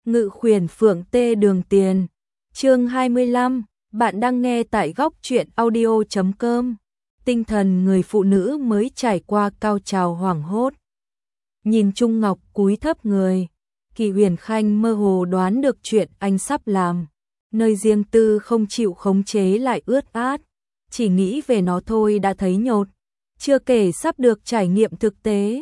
Ngự khuyển Phượng Tê Đường Tiền. Chương 25, bạn đang nghe tại góc truyện audio.com. Tinh thần người phụ nữ mới trải qua cao trào hoảng hốt. Nhìn Trung Ngọc cúi thấp người, Kỳ Huyền Khanh mơ hồ đoán được chuyện anh sắp làm. Nơi riêng tư không chịu khống chế lại ướt át, chỉ nghĩ về nó thôi đã thấy nhột, chưa kể sắp được trải nghiệm thực tế.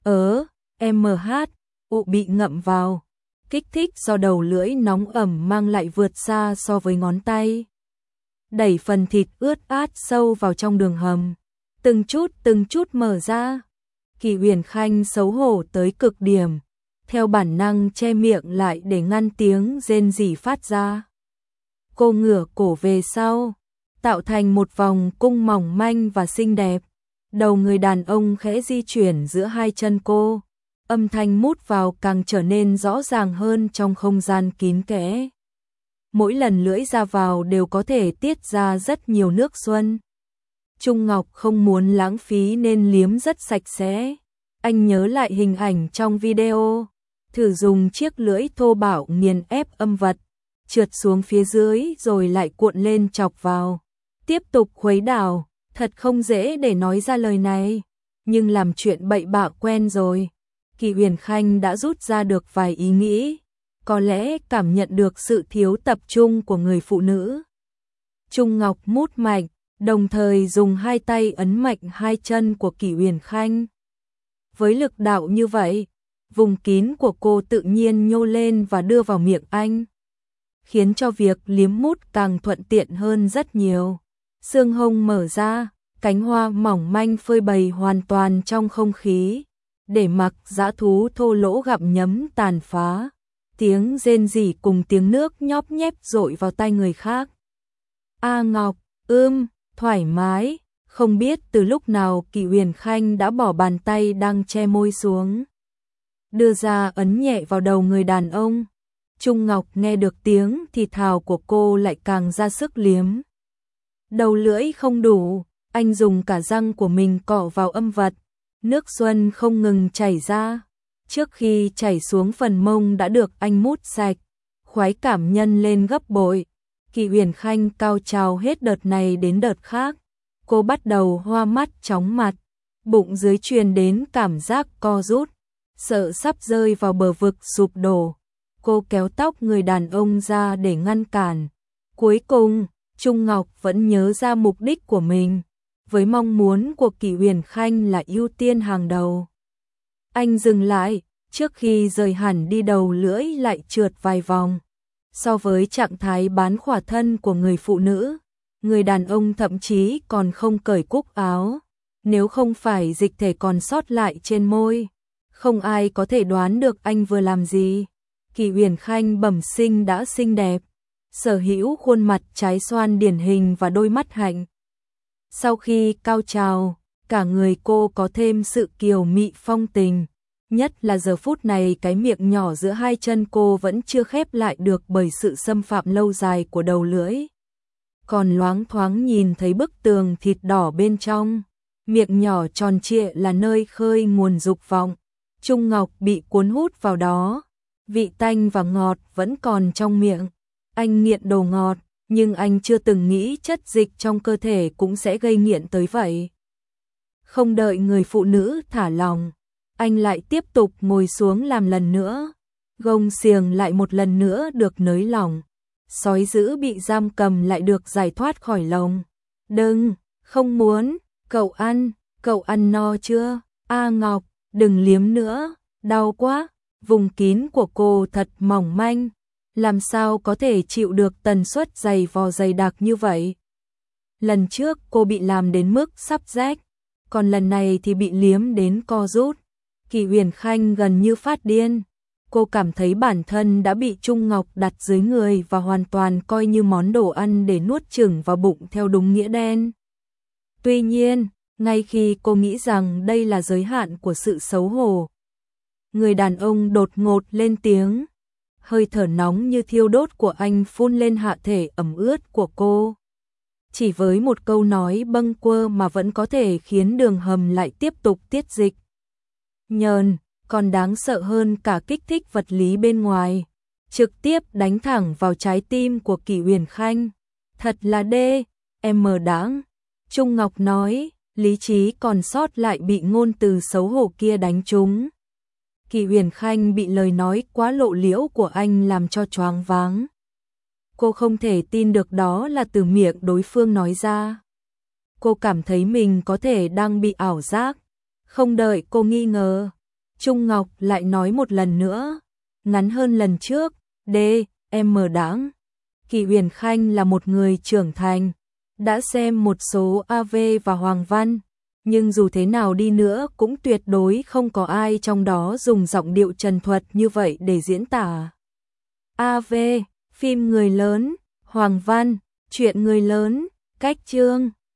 MH, bị ngậm vào. Kích thích do đầu lưỡi nóng ẩm mang lại vượt xa so với ngón tay. Đẩy phần thịt ướt át sâu vào trong đường hầm, từng chút mở ra. Kỳ Huyền Khanh xấu hổ tới cực điểm, theo bản năng che miệng lại để ngăn tiếng rên rỉ phát ra. Cô ngửa cổ về sau, tạo thành một vòng cung mỏng manh và xinh đẹp. Đầu người đàn ông khẽ di chuyển giữa hai chân cô, âm thanh mút vào càng trở nên rõ ràng hơn trong không gian kín kẽ. Mỗi lần lưỡi ra vào đều có thể tiết ra rất nhiều nước xuân. Trung Ngọc không muốn lãng phí nên liếm rất sạch sẽ. Anh nhớ lại hình ảnh trong video, thử dùng chiếc lưỡi thô bạo nghiền ép âm vật, trượt xuống phía dưới rồi lại cuộn lên chọc vào. Tiếp tục khuấy đảo, thật không dễ để nói ra lời này, nhưng làm chuyện bậy bạ quen rồi. Kỳ Huyền Khanh đã rút ra được vài ý nghĩ, có lẽ cảm nhận được sự thiếu tập trung của người phụ nữ. Trung Ngọc mút mạnh, đồng thời dùng hai tay ấn mạnh hai chân của Kỳ Huyền Khanh. Với lực đạo như vậy, vùng kín của cô tự nhiên nhô lên và đưa vào miệng anh, khiến cho việc liếm mút càng thuận tiện hơn rất nhiều. Xương hông mở ra, cánh hoa mỏng manh phơi bày hoàn toàn trong không khí, để mặc dã thú thô lỗ gặm nhấm tàn phá. Tiếng rên rỉ cùng tiếng nước nhóp nhép dội vào tai người khác. A Ngọc, thoải mái. Không biết từ lúc nào Kỳ Huyền Khanh đã bỏ bàn tay đang che môi xuống, đưa ra ấn nhẹ vào đầu người đàn ông. Trung Ngọc nghe được tiếng thì thào của cô lại càng ra sức liếm. Đầu lưỡi không đủ, anh dùng cả răng của mình cọ vào âm vật. Nước xuân không ngừng chảy ra, trước khi chảy xuống phần mông đã được anh mút sạch, khoái cảm nhân lên gấp bội. Kỳ Huyền Khanh cao trào hết đợt này đến đợt khác, cô bắt đầu hoa mắt chóng mặt, bụng dưới truyền đến cảm giác co rút, sợ sắp rơi vào bờ vực sụp đổ. Cô kéo tóc người đàn ông ra để ngăn cản. Cuối cùng, Trung Ngọc vẫn nhớ ra mục đích của mình, với mong muốn của Kỳ Huyền Khanh là ưu tiên hàng đầu. Anh dừng lại, trước khi rời hẳn đi đầu lưỡi lại trượt vài vòng. So với trạng thái bán khỏa thân của người phụ nữ, người đàn ông thậm chí còn không cởi cúc áo. Nếu không phải dịch thể còn sót lại trên môi, không ai có thể đoán được anh vừa làm gì. Kỳ Huyền Khanh bẩm sinh đã xinh đẹp, sở hữu khuôn mặt trái xoan điển hình và đôi mắt hạnh. Sau khi cao trào, cả người cô có thêm sự kiều mị phong tình, nhất là giờ phút này cái miệng nhỏ giữa hai chân cô vẫn chưa khép lại được bởi sự xâm phạm lâu dài của đầu lưỡi. Còn loáng thoáng nhìn thấy bức tường thịt đỏ bên trong, miệng nhỏ tròn trịa là nơi khơi nguồn dục vọng. Trung Ngọc bị cuốn hút vào đó, vị tanh và ngọt vẫn còn trong miệng. Anh nghiện đồ ngọt, nhưng anh chưa từng nghĩ chất dịch trong cơ thể cũng sẽ gây nghiện tới vậy. Không đợi người phụ nữ thả lòng, anh lại tiếp tục ngồi xuống làm lần nữa. Gông xiềng lại một lần nữa được nới lỏng. Sói dữ bị giam cầm lại được giải thoát khỏi lồng. Đừng, không muốn, cậu ăn no chưa? A Ngọc, đừng liếm nữa, đau quá. Vùng kín của cô thật mỏng manh, làm sao có thể chịu được tần suất dày vò dày đặc như vậy. Lần trước cô bị làm đến mức sắp rách, còn lần này thì bị liếm đến co rút. Kỳ Huyền Khanh gần như phát điên. Cô cảm thấy bản thân đã bị Trung Ngọc đặt dưới người và hoàn toàn coi như món đồ ăn để nuốt chửng vào bụng theo đúng nghĩa đen. Tuy nhiên, ngay khi cô nghĩ rằng đây là giới hạn của sự xấu hổ, người đàn ông đột ngột lên tiếng. Hơi thở nóng như thiêu đốt của anh phun lên hạ thể ẩm ướt của cô. Chỉ với một câu nói bâng quơ mà vẫn có thể khiến đường hầm lại tiếp tục tiết dịch. Nhờn, còn đáng sợ hơn cả kích thích vật lý bên ngoài. trực tiếp đánh thẳng vào trái tim của Kỷ Huyền Khanh. Thật là đê, em mờ đáng. Trung Ngọc nói, lý trí còn sót lại bị ngôn từ xấu hổ kia đánh trúng. Kỷ Huyền Khanh bị lời nói quá lộ liễu của anh làm cho choáng váng. Cô không thể tin được đó là từ miệng đối phương nói ra. Cô cảm thấy mình có thể đang bị ảo giác. Không đợi cô nghi ngờ, Trung Ngọc lại nói một lần nữa, ngắn hơn lần trước, em mờ đáng. Kỷ Huyền Khanh là một người trưởng thành, đã xem một số AV và Hoàng Văn, nhưng dù thế nào đi nữa cũng tuyệt đối không có ai trong đó dùng giọng điệu trần thuật như vậy để diễn tả. AV, phim người lớn, Hoàng Văn, chuyện người lớn, cách chương.